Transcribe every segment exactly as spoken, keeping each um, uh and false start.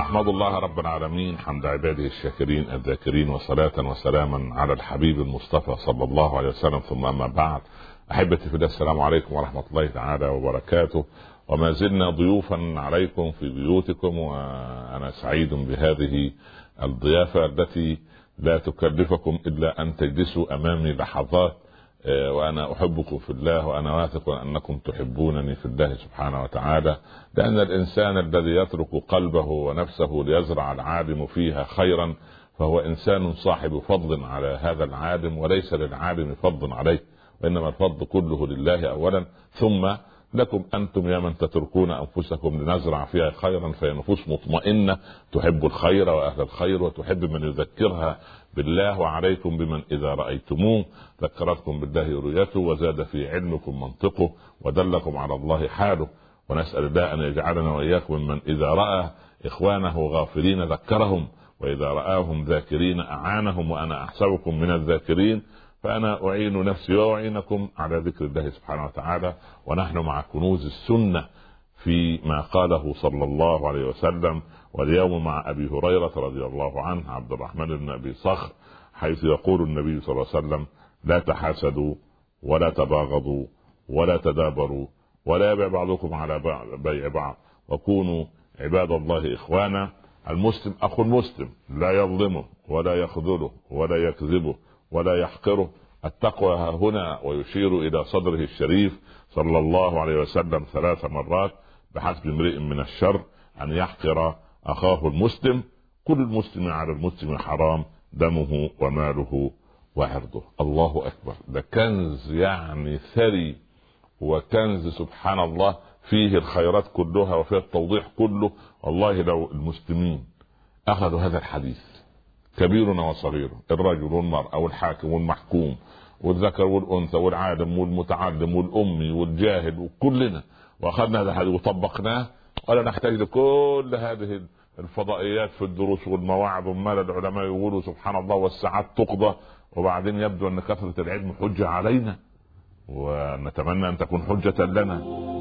أحمد الله رب العالمين حمد عباده الشاكرين الذاكرين، وصلاة وسلاما على الحبيب المصطفى صلى الله عليه وسلم، ثم أما بعد. أحبتي في الله، السلام عليكم ورحمة الله تعالى وبركاته. وما زلنا ضيوفا عليكم في بيوتكم، وأنا سعيد بهذه الضيافة التي لا تكلفكم إلا أن تجلسوا أمامي لحظات، وأنا أحبكم في الله، وأنا واثق أنكم تحبونني في الله سبحانه وتعالى، لأن الإنسان الذي يترك قلبه ونفسه ليزرع العالم فيها خيرا فهو إنسان صاحب فضل على هذا العالم، وليس للعالم فضل عليه، وإنما الفضل كله لله أولا، ثم لكم أنتم يا من تتركون أنفسكم لنزرع فيها خيرا، فهي نفوس مطمئنة تحب الخير وأهل الخير، وتحب من يذكرها بالله. وعليكم بمن إذا رأيتموه ذكرتكم بالله رؤيته، وزاد في علمكم منطقه، ودلكم على الله حاله. ونسأل الله أن يجعلنا وإياكم ممن إذا رأى إخوانه غافلين ذكرهم، وإذا رآهم ذاكرين أعانهم، وأنا أحسبكم من الذاكرين. فأنا أعين نفسي وأعينكم على ذكر الله سبحانه وتعالى، ونحن مع كنوز السنة في ما قاله صلى الله عليه وسلم. واليوم مع أبي هريرة رضي الله عنه عبد الرحمن بن أبي صخر، حيث يقول النبي صلى الله عليه وسلم: لا تحاسدوا ولا تباغضوا ولا تدابروا ولا يبيع بعضكم على بيع بعض، وكونوا عباد الله إخوانا. المسلم أخو المسلم، لا يظلمه ولا يخذله ولا يكذبه ولا يحقره. التقوى ها هنا، ويشير إلى صدره الشريف صلى الله عليه وسلم ثلاث مرات: بحسب امرئ من الشر أن يحقر أخاه المسلم، كل المسلم على المسلم حرام دمه وماله وعرضه. الله أكبر، ده كنز يعني ثري، وكنز سبحان الله فيه الخيرات كلها وفيه التوضيح كله. والله لو المسلمين أخذوا هذا الحديث، كبيرنا وصغيره، الرجل والمرأة والحاكم والمحكوم والذكر والأنثى والعالم والمتعلم والأمي والجاهل وكلنا، وأخذنا هذا الحديث وطبقناه، ولا نحتاج لكل هذه الفضائيات في الدروس والمواعظ، وما العلماء يقولوا سبحان الله والساعات تقضى. وبعدين يبدو أن كثرة العلم حجة علينا، ونتمنى أن تكون حجة لنا.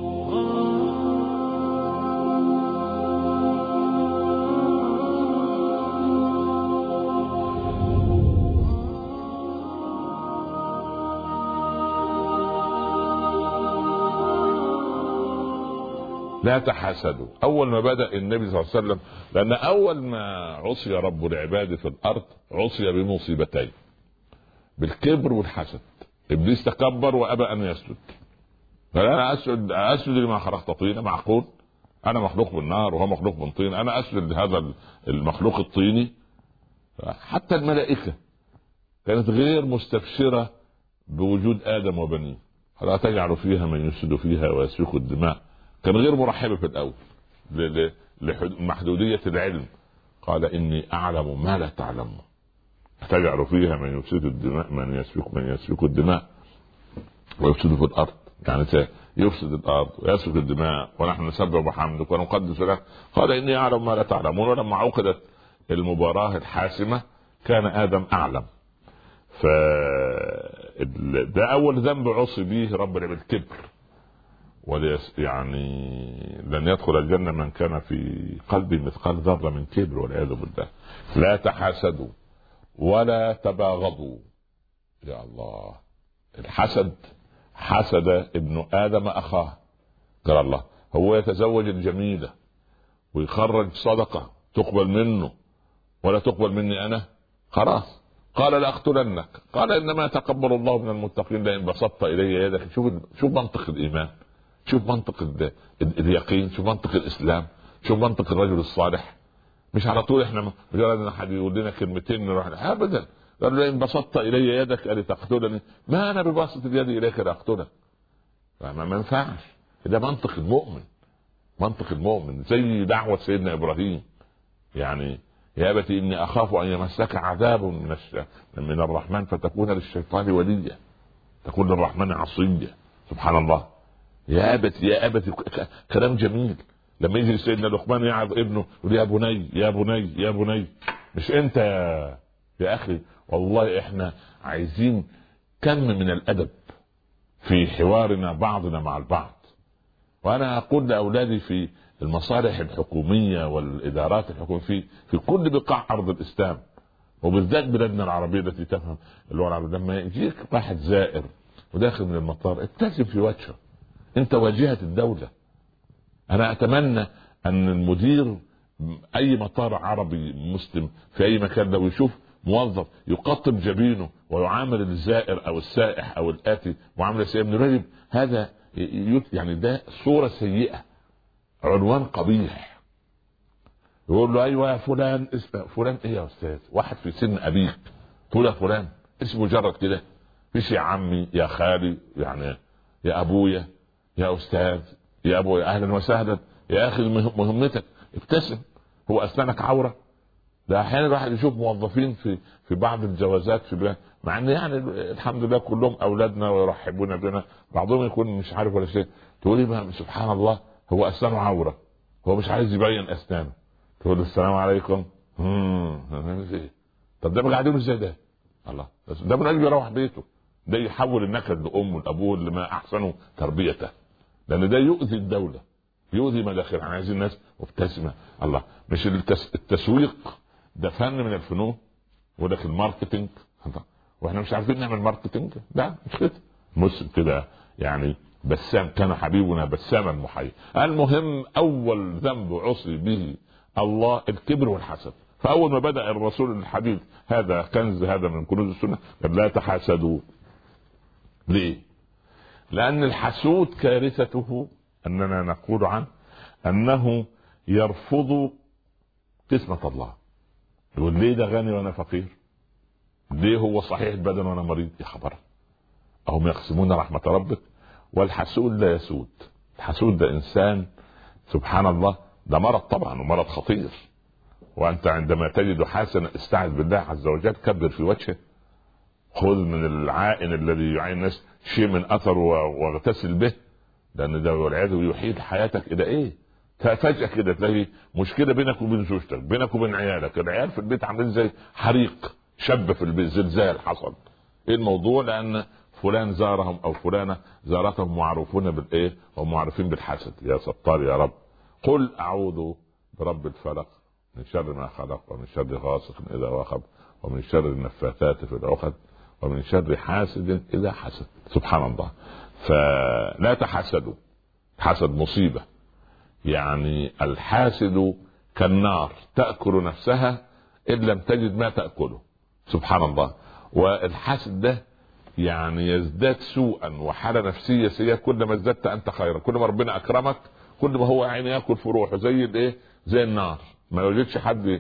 لا تحاسدوا. أول ما بدأ النبي صلى الله عليه وسلم، لأن أول ما عصي رب العباد في الأرض عصي بمصيبتين: بالكبر والحسد. إبليس تكبر وأبى أن يسجد، فأنا أسجد أسجد لما خلقت طينا. معقول أنا مخلوق بالنار وهو مخلوق من طين، أنا أسجد لهذا المخلوق الطيني؟ حتى الملائكة كانت غير مستبشرة بوجود آدم وبنيه. لا تجعل فيها من يفسد فيها ويسفك الدماء. كان غير مرحبة في الأول لمحدودية العلم. قال: إني أعلم ما لا تعلمون. تجعل فيها من يفسد الدماء من يسفك من يسفك الدماء ويفسد في الأرض، يعني يفسد الأرض ويسفك الدماء، ونحن نسبح بحمدك ونقدس لك. قال: إني أعلم ما لا تعلمون. ولما عقدت المباراة الحاسمة كان آدم أعلم. فده أول ذنب عصي به رب العالمين، الكبر. وليس يعني لن يدخل الجنة من كان في قلبه مثقال ذرة من كبر، والعياذ بالله. لا تحاسدوا ولا تباغضوا. يا الله، الحسد حسد ابن آدم أخاه. قال الله: هو يتزوج الجميلة ويخرج صدقة تقبل منه ولا تقبل مني أنا؟ خلاص. قال: لأقتلنك. قال: إنما تقبل الله من المتقين لئن بسطت إلي يدك. شوف شوف منطق الإيمان، شوف منطق اليقين، شوف منطق الإسلام، شوف منطق الرجل الصالح. مش على طول احنا مجرد ان حد يقول لنا كلمتين نروح ابدا. قال له: ان بسطت الي يدك لتقتلني ما انا ببسط اليد اليك لاقتلك. ما ينفعش. ده منطق المؤمن، منطق المؤمن. زي دعوة سيدنا ابراهيم، يعني: يا أبتي إني أخاف أن يمسك عذاب من من الرحمن فتكون للشيطان وليا، تكون للرحمن عصيا. سبحان الله. يا أبتي يا أبتي، كلام جميل. لما يجي سيدنا لقمان يعظ ابنه يقول: يا بني يا بني يا بني. مش انت يا, يا اخي. والله احنا عايزين كم من الادب في حوارنا بعضنا مع البعض. وانا اقول لاولادي في المصالح الحكوميه والادارات الحكوميه في في كل بقاع ارض الاسلام، وبالذات بلادنا العربيه التي تفهم اللغه العربيه. لما يجيك واحد زائر وداخل من المطار ابتسم في وجهه، انت واجهه الدوله. انا اتمنى ان المدير اي مطار عربي مسلم في اي مكان لو يشوف موظف يقطب جبينه ويعامل الزائر او السائح او الاتي معامله سيئه من الرجل، هذا يعني ده صوره سيئه، عنوان قبيح. يقول له ايوه يا فلان، اسمه فلان ايه يا استاذ؟ واحد في سن ابيك تقول يا فلان؟ اسمه مجرد كده، مش يا عمي يا خالي، يعني يا ابويا يا استاذ يا ابو اهلا وسهلا يا اخي مهمتك ابتسم. هو اسنانك عوره؟ ده احيانا الواحد يشوف موظفين في في بعض الجوازات في بلاد، مع ان يعني الحمد لله كلهم اولادنا ويرحبون بنا، بعضهم يكون مش عارف ولا شيء، تقول لي سبحان الله هو اسنانه عوره، هو مش عايز يبين اسنانه، تقول السلام عليكم. امم طب ده قاعدين ازاي ده؟ الله، ده من اجل يروح بيته، ده يحول النكد لامه لابوه اللي ما احسنوا تربيته، لان ده يؤذي الدوله، يؤذي مداخل. احنا عايزين الناس مبتسمه. الله، مش التس... التسويق ده فن من الفنون، ولك الماركتينج واحنا مش عارفين نعمل ماركتينج؟ لا مش كده. مسلم كده يعني بسام، كان حبيبنا بساما محيا. المهم اول ذنب عصي به الله الكبر والحسد. فاول ما بدا الرسول الحديث، هذا كنز، هذا من كنوز السنه، قال لا تحاسدوا. ليه؟ لان الحسود كارثته اننا نقول عنه انه يرفض قسمه الله. يقول ليه ده غني وانا فقير؟ ليه هو صحيح البدن وانا مريض؟ يا خبر، هم يقسمون رحمه ربك. والحسود لا يسود. الحسود ده انسان سبحان الله، ده مرض طبعا ومرض خطير. وانت عندما تجد حسنا استعذ بالله عز وجل، كبر في وجهه، خذ من العائن الذي يعين الناس شيء من اثر واغتسل به، لان ده والعياذ يحيل حياتك الى ايه؟ فجأة كده تلاقي مشكلة بينك وبين زوجتك، بينك وبين عيالك، العيال في البيت عاملين زي حريق، شب في البيت، زلزال حصل. ايه الموضوع؟ لان فلان زارهم او فلانة زارتهم معروفون بالايه؟ ومعروفين بالحسد. يا ستار يا رب. قل اعوذ برب الفلق من شر ما خلق، ومن شر غاسق اذا وقب، ومن شر النفاثات في العقد، ومن شر حاسد اذا حسد. سبحان الله. فلا تحسدوا، حسد مصيبة. يعني الحاسد كالنار تأكل نفسها إن لم تجد ما تأكله. سبحان الله. والحاسد ده يعني يزداد سوءا وحالة نفسية سيئة كل ما ازددت أنت خيرا. كل ما ربنا أكرمك كل ما هو يعني يأكل في روحه زي الايه؟ زي النار، ما يوجدش حد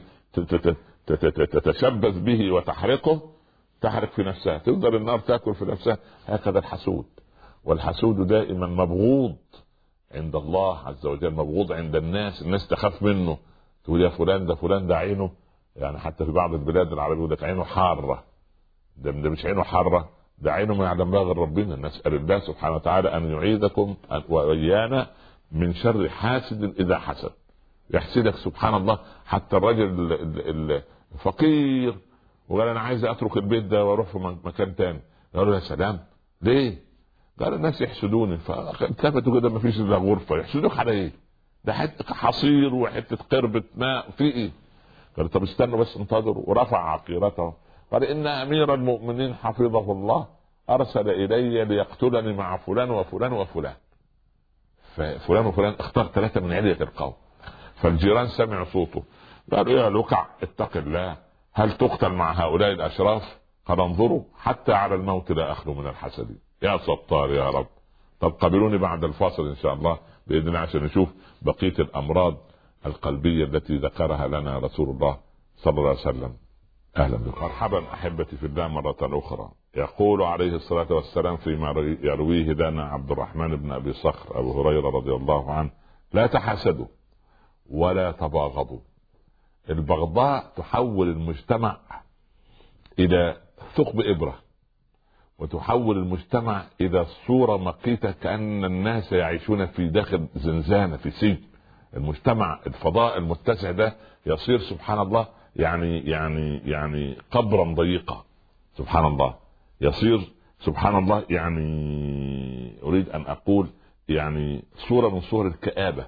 تتشبث به وتحرقه، تحرق في نفسها، تقدر النار تأكل في نفسها. هكذا الحسود. والحسود دائما مبغوض عند الله عز وجل، مبغوض عند الناس، الناس تخاف منه. تقول يا فلان ده فلان ده عينه، يعني حتى في بعض البلاد العربية يقول لك عينه حارة. ده, ده مش عينه حارة، ده عينه ما يعلم بها غير ربنا. نسأل الله سبحانه وتعالى أن يعيذكم وإيانا من شر حاسد إذا حسد. يحسدك سبحان الله. حتى الرجل الفقير وقال أنا عايز أترك البيت ده وأروح في مكان تاني، قالوا يا سلام ليه؟ قال الناس يحسدوني. فالتفتوا كده ما فيش الا غرفه، يحسدوك على ايه؟ ده حته حصير وحته قربة ماء في ايه؟ قال طب استنوا بس انتظروا. ورفع عقيرته قال ان امير المؤمنين حفظه الله ارسل الي ليقتلني مع فلان وفلان وفلان. ففلان وفلان اختار ثلاثه من علية القوم. فالجيران سمعوا صوته قالوا يا لقع اتق الله، هل تقتل مع هؤلاء الاشراف؟ قال انظروا حتى على الموت لا اخلو من الحسد. يا ستار يا رب. طب قابلوني بعد الفاصل ان شاء الله باذن الله عشان نشوف بقيه الامراض القلبيه التي ذكرها لنا رسول الله صلى الله عليه وسلم. اهلا بكم. مرحبا احبتي في الله مره اخرى. يقول عليه الصلاه والسلام فيما يرويه لنا عبد الرحمن بن ابي صخر ابو هريره رضي الله عنه: لا تحاسدوا ولا تباغضوا. البغضاء تحول المجتمع الى ثقب ابره، وتحول المجتمع الى صورة مقيتة كأن الناس يعيشون في داخل زنزانة في سجن. المجتمع الفضاء المتسع ده يصير سبحان الله يعني يعني يعني قبرا ضيقا. سبحان الله. يصير سبحان الله يعني اريد ان اقول يعني صورة من صور الكآبة.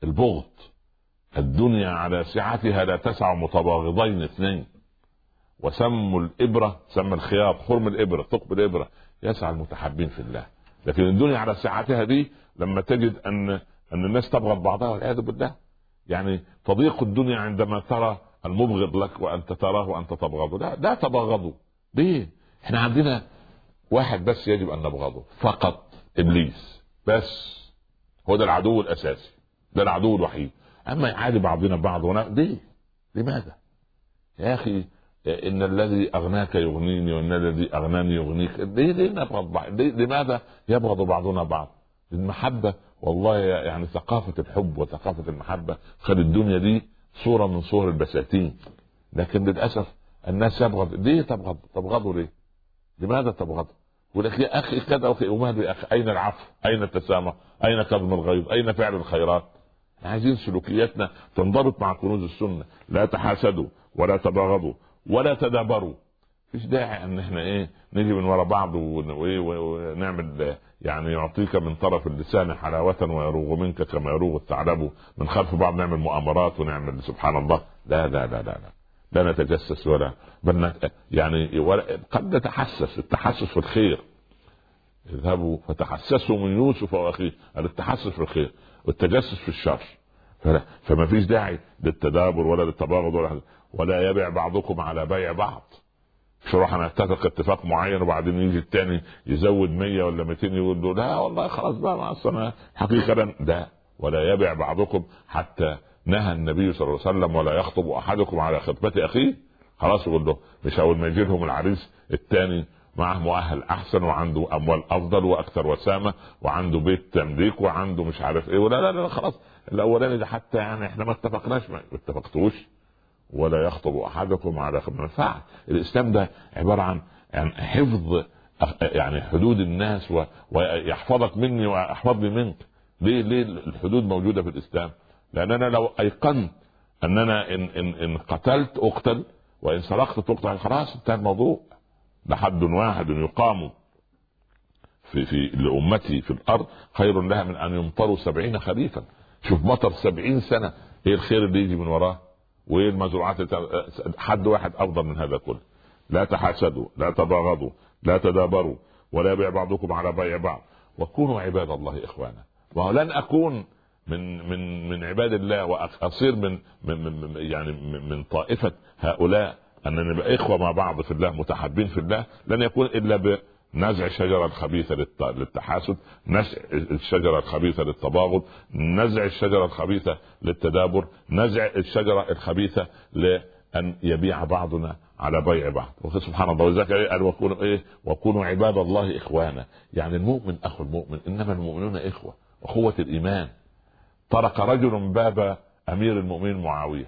البغض. الدنيا على سعتها لا تسع متباغضين اثنين، وسم الإبرة سم الخياط خرم الإبرة ثقب الإبرة يسعى المتحبين في الله. لكن الدنيا على سعتها دي لما تجد أن أن الناس تبغض بعضها والعياذ بالله، يعني تضيق الدنيا عندما ترى المبغض لك وأنت تراه وأنت تبغضه. لا لا تبغضوا. ليه؟ احنا عندنا واحد بس يجب أن نبغضه فقط، إبليس بس. هو ده العدو الأساسي، ده العدو الوحيد. أما يعادي بعضنا بعض ونا... ليه؟ لماذا؟ يا أخي إن الذي أغناك يغنيني وإن الذي أغناني يغنيك. ليه ليه نبغض بعض؟ ليه؟ لماذا يبغض بعضنا بعض؟ المحبة والله يعني ثقافة الحب وثقافة المحبة خلت الدنيا دي صورة من صور البساتين. لكن للأسف الناس يبغض. ليه تبغض؟ تبغضوا ليه؟ لماذا تبغض؟ ولك يا أخي كذا أخي وماذا يا أخي؟ أين العفو؟ أين التسامح؟ أين كظم الغيظ؟ أين فعل الخيرات؟ عايزين سلوكياتنا تنضبط مع كنوز السنة. لا تحاسدوا ولا تباغضوا ولا تدابروا. فيش داعي ان احنا ايه نيجي من وراء بعض ونعمل يعني يعطيك من طرف اللسان حلاوة ويروغ منك كما يروغ الثعلب، من خلف بعض نعمل مؤامرات ونعمل سبحان الله. لا لا لا لا لا, لا نتجسس ولا بل يعني ولا قد نتحسس. التحسس في الخير. اذهبوا فتحسسوا من يوسف واخيه. التحسس في الخير والتجسس في الشر. فما فيش داعي للتدابر ولا للتباغض ولا ولا يبيع بعضكم على بيع بعض. مش نروح نتفق اتفاق معين وبعدين يجي التاني يزود مية ولا مئتين يقول له لا والله خلاص بقى مع السنة حقيقة. ده ولا يبيع بعضكم حتى نهى النبي صلى الله عليه وسلم ولا يخطب احدكم على خطبة اخيه. خلاص يقول له مش اول ما يجي لهم العريس التاني معه مؤهل احسن وعنده اموال افضل واكثر وسامة وعنده بيت تمليك وعنده مش عارف ايه ولا لا لا خلاص الاولاني ده حتى يعني احنا ما اتفقناش ما اتفقتوش. ولا يخطب احدكم على منفعه. الاسلام ده عباره عن يعني حفظ يعني حدود الناس و... ويحفظك مني واحفظني منك. ليه ليه الحدود موجوده في الاسلام؟ لان انا لو ايقنت ان انا ان ان, إن قتلت اقتل وان سرقت تقتل خلاص انتهى الموضوع. لحد واحد يقام في في لامتي في الارض خير لها من ان يمطروا سبعين خريفا. شوف مطر سبعين سنه ايه الخير اللي يجي من وراه وايه المزروعات. حد واحد افضل من هذا كله. لا تحاسدوا لا تباغضوا لا تدابروا ولا يبيع بعضكم على بيع بعض وكونوا عباد الله اخوانا. ولن اكون من من من عباد الله واصير من, من, من يعني من, من طائفه هؤلاء ان نبقى اخوه مع بعض في الله متحابين في الله. لن يكون الا بنزع الشجره الخبيثه للتحاسد، نزع الشجره الخبيثه للتباغض، نزع الشجره الخبيثه للتدابر، نزع الشجره الخبيثه لان يبيع بعضنا على بيع بعض. سبحان الله. وذلك قال وكونوا ايه وكونوا عباد الله اخوانا. يعني المؤمن اخو المؤمن. انما المؤمنون اخوه. اخوه الايمان. طرق رجل باب امير المؤمنين معاويه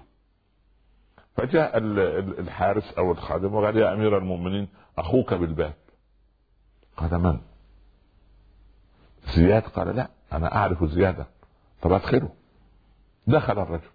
فجاء الحارس او الخادم وقال يا امير المؤمنين اخوك بالباب. قال من؟ زياد. قال لا انا اعرف زيادا. طب ادخله. دخل الرجل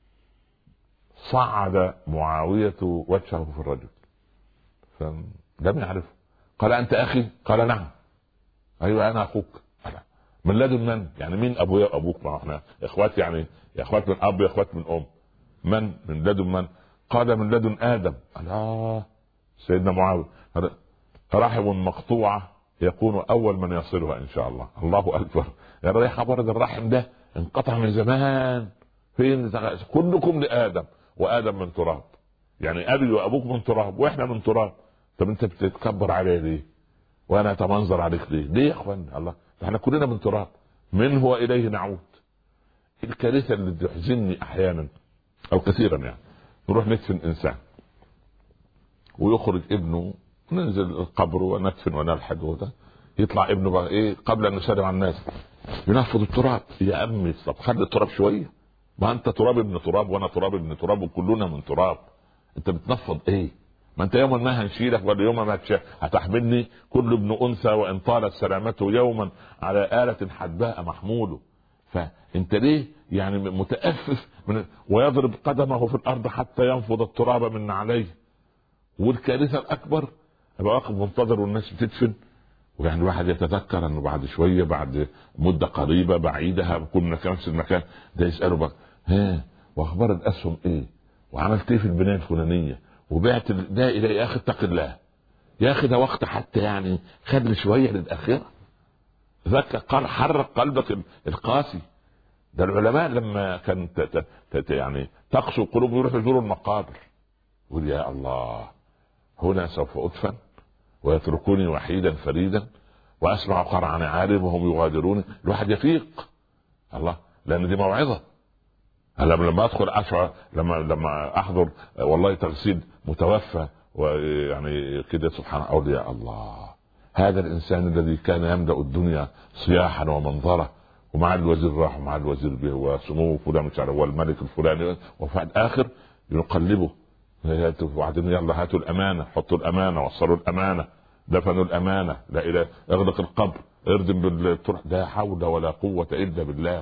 صعد معاوية وجهه في الرجل فلم يعرفه. قال انت اخي؟ قال نعم. ايوه انا اخوك. قال من لدن من؟ يعني مين ابويا وابوك؟ ما احنا اخوات يعني يا اخوات من اب يا اخوات من ام. من من لدن من؟ قال من لدن ادم. قال اه سيدنا معاوية رحم مقطوعة يكون اول من يصلها ان شاء الله. الله اكبر. يا ريح برد الرحم ده انقطع من زمان. فين؟ كلكم لادم وادم من تراب. يعني ابي وابوك من تراب واحنا من تراب. طب انت بتتكبر عليه ليه وانا اتمنظر عليك ليه؟ ليه يا اخوان؟ الله احنا كلنا من تراب منه واليه نعود. الكارثه اللي تحزنني احيانا او كثيرا يعني نروح ندفن انسان ويخرج ابنه ننزل القبر وندفن ونلحد وده يطلع ابنه بقى ايه قبل ان نسلم على الناس ينفض التراب. يا امي طب خلي التراب شويه. ما انت تراب ابن تراب وانا تراب ابن تراب وكلنا من تراب. انت بتنفض ايه؟ ما انت يوما ما هنشيلك ولا يوما ما هتحملني. كل ابن انثى وان طالت سلامته يوما على آلة حدباء محموله. فانت ليه يعني متأفف من ويضرب قدمه في الارض حتى ينفض التراب من عليه. والكارثة الاكبر ابقى واقف منتظر والناس بتدفن ويعني الواحد يتذكر انه بعد شويه بعد مده قريبه بعيده كنا في نفس المكان ده يساله بقى ها واخبار الاسهم ايه وعملت ايه في البنايه الفلانيه وبعت ده الى يا اخي اتق الله يا اخي ده وقت حتى يعني خد شويه للاخره ذاك قال حرك قلبك القاسي. ده العلماء لما كان يعني تقسو قلوب يروح يزوروا المقابر يقول يا الله هنا سوف ادفن ويتركوني وحيدا فريدا واسمع قرع نعالم وهم يغادرون. الواحد يفيق الله لان دي موعظه. لما ادخل اشعر لما لما احضر والله تغسيل متوفى ويعني كده سبحان اولياء الله هذا الانسان الذي كان يملأ الدنيا صياحا ومنظره ومع الوزير راح ومع الوزير به وسموه فلان مش عارف والملك الفلاني وفي الاخر يقلبه وبعدين يلا هاتوا الامانه حطوا الامانه وصلوا الامانه دفنوا الامانه لا اله اغلق القبر اردم بالترح. لا حول ولا قوه الا بالله.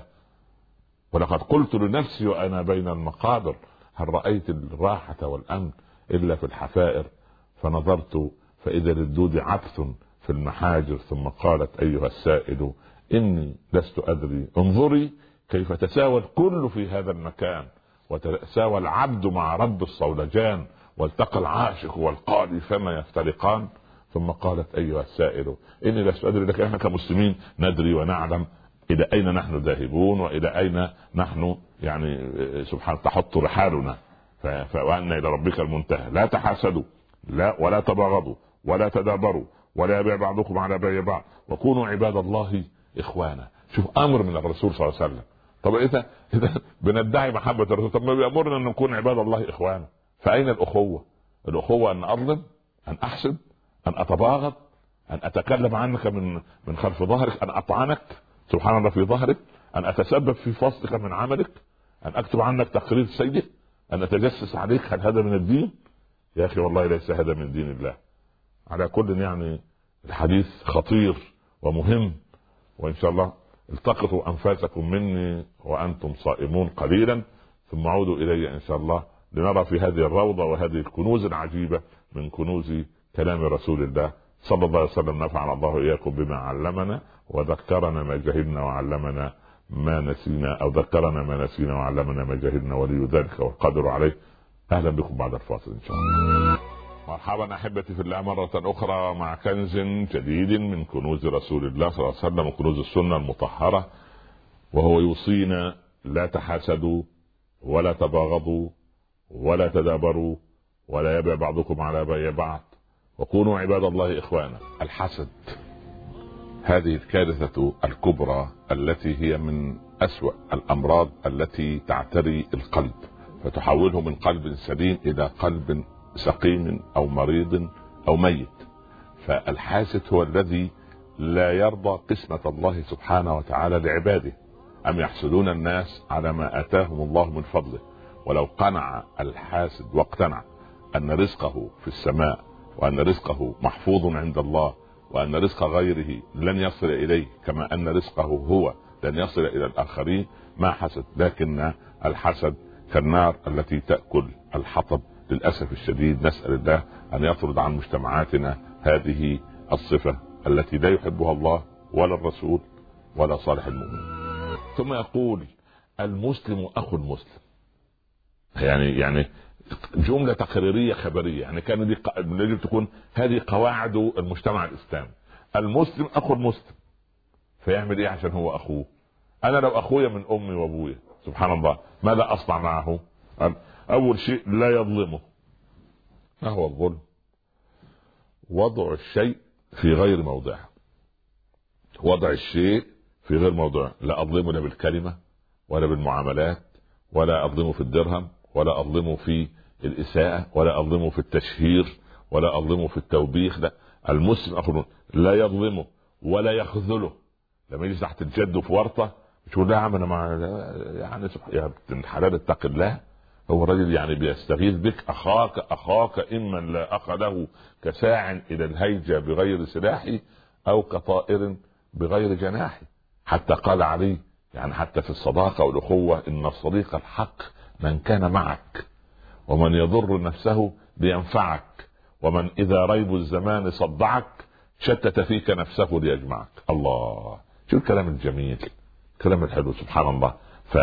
ولقد قلت لنفسي وانا بين المقابر هل رايت الراحه والامن الا في الحفائر فنظرت فاذا للدود عبث في المحاجر ثم قالت ايها السائل اني لست ادري انظري كيف تساوى الكل في هذا المكان وتساوى العبد مع رب الصولجان والتقى العاشق والقاضي فما يفترقان. ثم قالت ايها السائل اني لست ادري لكن احنا كمسلمين ندري ونعلم الى اين نحن ذاهبون والى اين نحن يعني سبحان تحط رحالنا وان الى ربك المنتهى. لا تحاسدوا لا ولا تباغضوا ولا تدابروا ولا يبيع بعضكم على بيع بعض وكونوا عباد الله اخوانا. شوف امر من الرسول صلى الله عليه وسلم. طب اذا اذا بندعي محبه الرسول طب ما بيامرنا ان نكون عباد الله اخوانا. فاين الاخوه؟ الاخوه ان اظلم ان احسد ان اتباغض ان اتكلم عنك من من خلف ظهرك ان اطعنك سبحان الله في ظهرك ان اتسبب في فصلك من عملك ان اكتب عنك تقرير سيء ان اتجسس عليك. هل هذا من الدين؟ يا اخي والله ليس هذا من دين الله. على كل يعني الحديث خطير ومهم وان شاء الله التقطوا انفاسكم مني وانتم صائمون قليلا ثم عودوا الي ان شاء الله لنرى في هذه الروضه وهذه الكنوز العجيبه من كنوز كلام رسول الله صلى الله عليه وسلم. نفعنا الله اياكم بما علمنا وذكرنا ما جهلنا وعلمنا ما نسينا او ذكرنا ما نسينا وعلمنا ما جهلنا ولي ذلك والقادر عليه. اهلا بكم بعد الفاصل ان شاء الله. مرحبا احبتي في الله مره اخرى مع كنز جديد من كنوز رسول الله صلى الله عليه وسلم وكنوز السنه المطهره وهو يوصينا لا تحاسدوا ولا تباغضوا ولا تدابروا ولا يبيع بعضكم على بيع بعض وكونوا عباد الله اخوانا. الحسد هذه الكارثه الكبرى التي هي من اسوأ الامراض التي تعتري القلب فتحوله من قلب سليم الى قلب سقيم او مريض او ميت. فالحاسد هو الذي لا يرضى قسمة الله سبحانه وتعالى لعباده. ام يحسدون الناس على ما اتاهم الله من فضله. ولو قنع الحاسد واقتنع ان رزقه في السماء وان رزقه محفوظ عند الله وان رزق غيره لن يصل اليه كما ان رزقه هو لن يصل الى الاخرين ما حسد. لكن الحسد كالنار التي تأكل الحطب للأسف الشديد. نسأل الله أن يطرد عن مجتمعاتنا هذه الصفة التي لا يحبها الله ولا الرسول ولا صالح المؤمنين. ثم يقول المسلم أخو المسلم يعني يعني جملة تقريرية خبرية يعني كان دي يجب تكون هذه قواعد المجتمع الإسلامي. المسلم أخو المسلم فيعمل إيه عشان هو أخوه؟ أنا لو أخويا من أمي وأبويا سبحان الله ماذا أصنع معه؟ أول شيء لا يظلمه. ما هو الظلم؟ وضع الشيء في غير موضعه. وضع الشيء في غير موضعه. لا أظلمه لا بالكلمة ولا بالمعاملات ولا أظلمه في الدرهم ولا أظلمه في الإساءة ولا أظلمه في التشهير ولا أظلمه في التوبيخ. لا المسلم أخو لا يظلمه ولا يخذله. لما يجي تحت الجد في ورطة مش يقول لا عم أنا مع يعني يا ابن الحلال اتق الله. هو الرجل يعني بيستغيث بك أخاك أخاك إما لا أخ له كساع إلى الهيجة بغير سلاحي أو كطائر بغير جناحي. حتى قال عليه يعني حتى في الصداقة والأخوة إن الصديق الحق من كان معك ومن يضر نفسه لينفعك ومن إذا ريب الزمان صدعك شتت فيك نفسه ليجمعك. الله، شو الكلام الجميل، الكلام الحلو سبحان الله. ف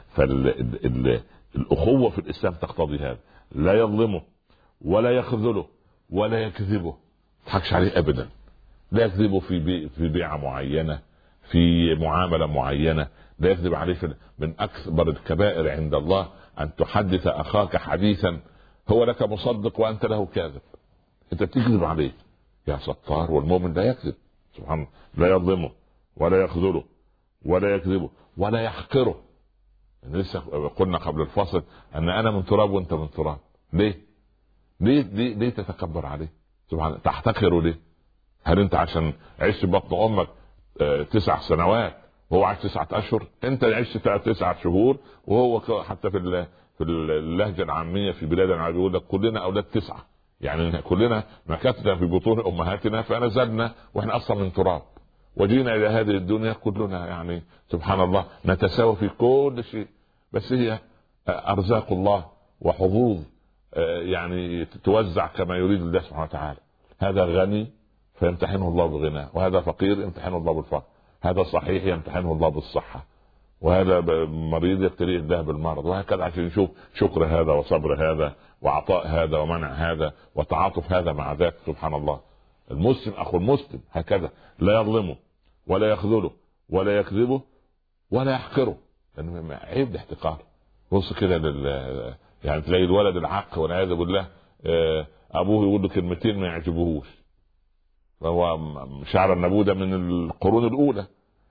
فالأخوة في الإسلام تقتضي هذا، لا يظلمه ولا يخذله ولا يكذبه، تضحكش عليه أبدا، لا يكذبه في بي في بيعة معينة، في معاملة معينة، لا يكذب عليه في. من أكبر الكبائر عند الله أن تحدث أخاك حديثا هو لك مصدق وأنت له كاذب، أنت تكذب عليه. يا ستار، والمؤمن لا يكذب سبحان الله، لا يظلمه ولا يخذله ولا يكذبه ولا يحقره. لسه قلنا قبل الفاصل أن أنا من تراب وأنت من تراب. ليه؟ ليه ليه, ليه تتكبر عليه سبحان الله؟ تحتقره ليه؟ هل أنت عشان عشت بطن أمك آه تسع سنوات وهو عاش تسعة أشهر؟ أنت عشت تسعة شهور وهو حتى في في اللهجة العامية في بلادنا العربية يقول لك كلنا أولاد تسعة، يعني كلنا مكثنا في بطون أمهاتنا فنزلنا وإحنا أصلا من تراب وجينا إلى هذه الدنيا كلنا يعني سبحان الله نتساوى في كل شيء، بس هي أرزاق الله وحظوظ يعني توزع كما يريد الله سبحانه وتعالى. هذا غني فيمتحنه الله بغناه، وهذا فقير يمتحنه الله بالفقر، هذا صحيح يمتحنه الله بالصحة، وهذا مريض يبتليه الله بالمرض، وهكذا عشان نشوف شكر هذا وصبر هذا وعطاء هذا ومنع هذا وتعاطف هذا مع ذاك سبحان الله. المسلم أخو المسلم هكذا، لا يظلمه ولا يخذله ولا يكذبه ولا يحقره، لأنه عيب الاحتقار. بص كده لل يعني تلاقي الولد العق والعياذ بالله أبوه يقول له كلمتين ما يعجبوهوش، فهو شعر النبوة ده من القرون الأولى،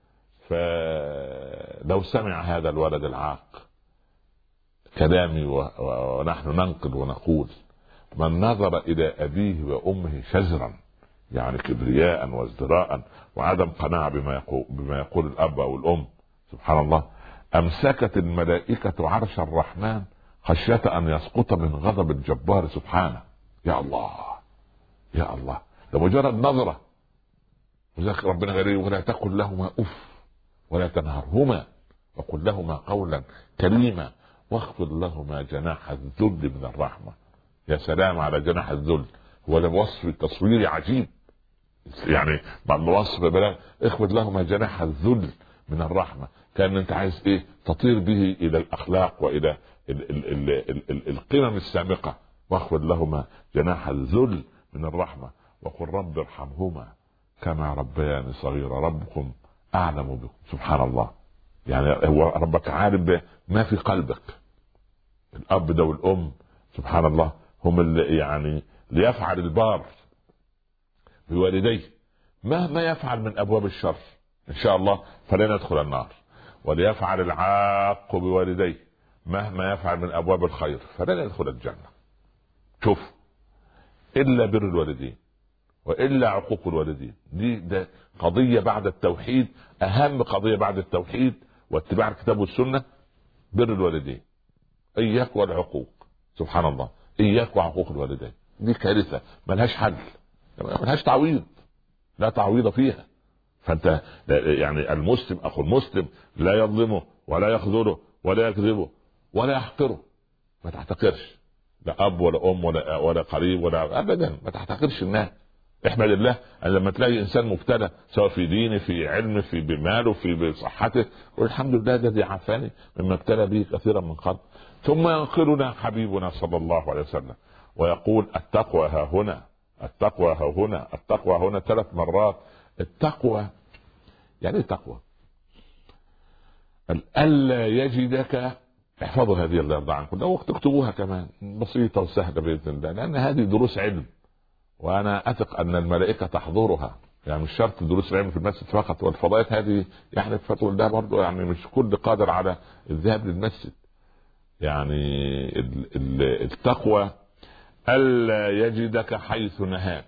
فلو سمع هذا الولد العاق كلامي ونحن ننقل ونقول من نظر إلى أبيه وأمه شزرا يعني كبرياء وازدراء وعدم قناعة بما يقول, بما يقول الأب أو الأم سبحان الله أمسكت الملائكة عرش الرحمن خشية أن يسقط من غضب الجبار سبحانه. يا الله يا الله، لمجرد نظرة. وذلك ربنا غيره ولا تقل لهما أف ولا تنهرهما وقل لهما قولا كريما واخفض لهما جناح الذل من الرحمة. يا سلام على جناح الذل، هو ده وصف تصويري عجيب يعني بعد وصف بلا اخفض لهما جناح الذل من الرحمة، كان انت عايز ايه؟ تطير به الى الاخلاق والى ال ال ال ال ال القمم السامقة. واخفض لهما جناح الذل من الرحمة وقل رب ارحمهما كما ربياني صغيرا ربكم اعلم بكم. سبحان الله، يعني هو ربك عالم ما في قلبك. الاب ده والام سبحان الله هم اللي يعني ليفعل البار بوالديه مهما يفعل من ابواب الشر ان شاء الله فلن يدخل النار، وليفعل العاق بوالديه مهما يفعل من ابواب الخير فلن يدخل الجنة. شوف، الا بر الوالدين والا عقوق الوالدين، دي ده قضية بعد التوحيد، اهم قضية بعد التوحيد واتباع الكتاب والسنة. بر الوالدين، اياك والعقوق سبحان الله، اياك وعقوق الوالدين، دي كارثة ملهاش حل ملهاش تعويض، لا تعويض فيها. فانت يعني المسلم اخو المسلم لا يظلمه ولا يخذله ولا يكذبه ولا يحقره. ما تحتقرش لا اب ولا ام ولا ولا قريب ولا ابدا، ما تحتقرش الناس. احمد الله ان لما تلاقي انسان مبتلى سواء في دينه في علمه في بماله في بصحته والحمد لله الذي عافاني مما ابتلى به كثيرا من قبل. ثم ينقلنا حبيبنا صلى الله عليه وسلم ويقول التقوى ها هنا التقوى ها هنا التقوى هنا ثلاث مرات. التقوى يعني تقوى ألا يجدك، احفظوا هذه الله يرضى عنكم لو تكتبوها كمان بسيطة وسهلة بإذن الله، لأن هذه دروس علم وأنا أثق أن الملائكة تحضرها، يعني مش شرط دروس العلم في المسجد فقط، والفضائيات هذه يعني فتوى الله برضو، يعني مش كل قادر على الذهاب للمسجد. يعني التقوى ألا يجدك حيث نهاك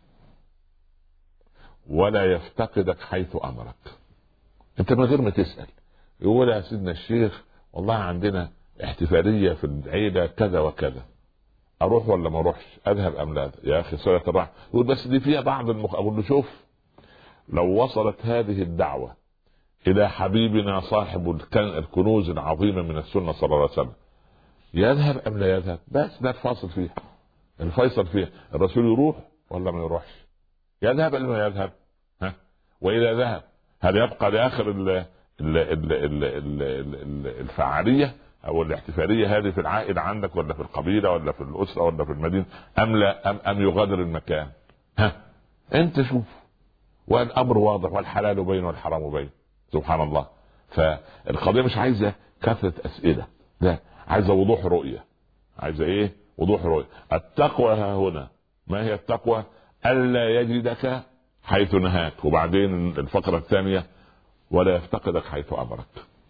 ولا يفتقدك حيث أمرك. انت من غير ما تسأل يقول يا سيدنا الشيخ والله عندنا احتفالية في العيلة كذا وكذا، اروح ولا ما اروحش؟ اذهب ام لا؟ يا اخي صلة الرحم. يقول بس دي فيها بعض المخ... اقول له شوف، لو وصلت هذه الدعوة الى حبيبنا صاحب الكنوز العظيمة من السنة صلى الله عليه وسلم يذهب ام لا يذهب؟ بس ده الفاصل فيها، الفيصل فيها الرسول يروح ولا ما يروحش، يذهب ولا ما يذهب؟ ها؟ واذا ذهب هل يبقى لاخر ال ال ال ال ال الفعاليه او الاحتفاليه هذه في العائله عندك، ولا في القبيله، ولا في الاسره، ولا في المدينه، ام لا ام, أم يغادر المكان؟ ها انت شوف. والامر واضح، والحلال بين والحرام بين، سبحان الله. فالقضيه مش عايزه كثره اسئله، لا، عايزه وضوح رؤيه. عايزه ايه؟ وضوح رؤيه. التقوى ها هنا. ما هي التقوى؟ الا يجدك حيث نهاك. وبعدين الفقره الثانيه ولا يفتقدك حيث امرك.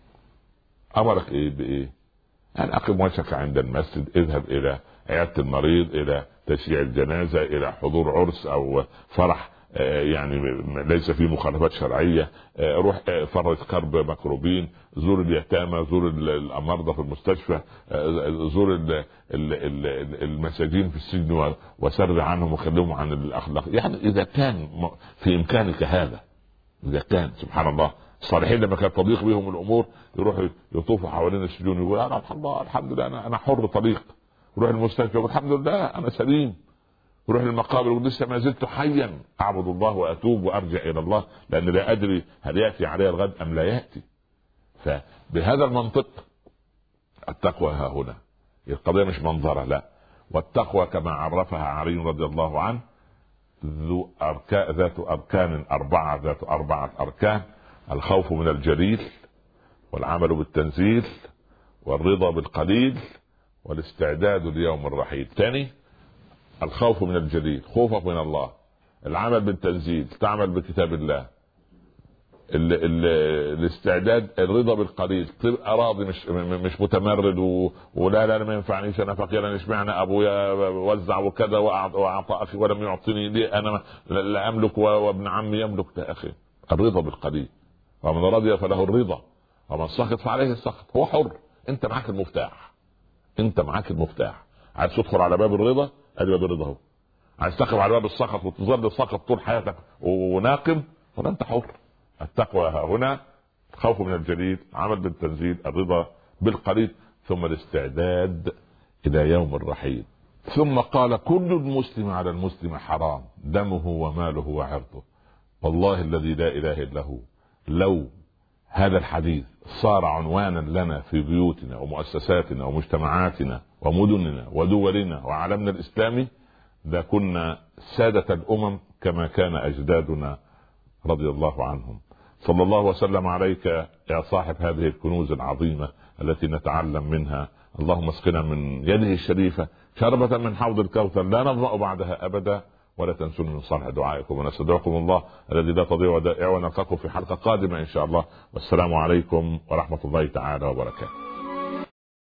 امرك ايه بايه؟ يعني اقم وجهك عند المسجد، اذهب الى عياده المريض، الى تشييع الجنازه، الى حضور عرس او فرح يعني ليس فيه مخالفات شرعيه، روح فرج كرب مكروبين، زور اليتامى، زور الامراض في المستشفى، زور المساجين في السجن وسرد عنهم وخليهم عن الاخلاق. يعني اذا كان في امكانك هذا، اذا كان سبحان الله الصالحين لما كانت تضيق بهم الامور يروحوا يطوفوا حوالين السجون يقول انا الله الحمد لله انا انا حر طليق. يروح المستشفى يقول الحمد لله انا سليم. يروح للمقابر يقول لسه ما زلت حيا اعبد الله واتوب وارجع الى الله، لان لا ادري هل ياتي علي الغد ام لا ياتي. فبهذا المنطق التقوى ها هنا. القضيه مش منظره، لا. والتقوى كما عرفها علي رضي الله عنه ذو أركان، ذات أركان أربعة، ذات أربعة أركان: الخوف من الجليل، والعمل بالتنزيل، والرضا بالقليل، والاستعداد ليوم الرحيل. ثاني الخوف من الجليل، خوفك من الله. العمل بالتنزيل، تعمل بكتاب الله. ال ال الاستعداد، الرضا بالقليل، تبقى راضي، مش مش متمرد و... ولا لا ما ينفعنيش، انا فقير، اشمعنى ابويا وزع وكذا واعطى اخي ولم يعطيني، ليه انا لا املك وابن عمي يملك؟ يا اخي الرضا بالقليل، ومن رضي فله الرضا، ومن سخط فعليه السخط. هو حر، انت معاك المفتاح، انت معاك المفتاح. عايز تدخل على باب الرضا، ادي باب الرضا اهو. عايز تقف على باب السخط وتظل السخط طول حياتك وناقم، ولا انت حر. التقوى ها هنا الخوف من الجليل، عمل بالتنزيل، الرضا بالقليل، ثم الاستعداد الى يوم الرحيل. ثم قال كل المسلم على المسلم حرام دمه وماله وعرضه. والله الذي لا اله الا هو، لو هذا الحديث صار عنوانا لنا في بيوتنا ومؤسساتنا ومجتمعاتنا ومدننا ودولنا وعالمنا الاسلامي لكنا سادة الامم كما كان اجدادنا رضي الله عنهم. صلى الله وسلم عليك يا صاحب هذه الكنوز العظيمة التي نتعلم منها. اللهم اسقنا من يده الشريفة شربة من حوض الكوثر لا نظمأ بعدها أبدا، ولا تنسون من صالح دعائكم، ونستودعكم الله الذي لا تضيع ودائعه، ونلقاكم في حلقة قادمة إن شاء الله. والسلام عليكم ورحمة الله تعالى وبركاته.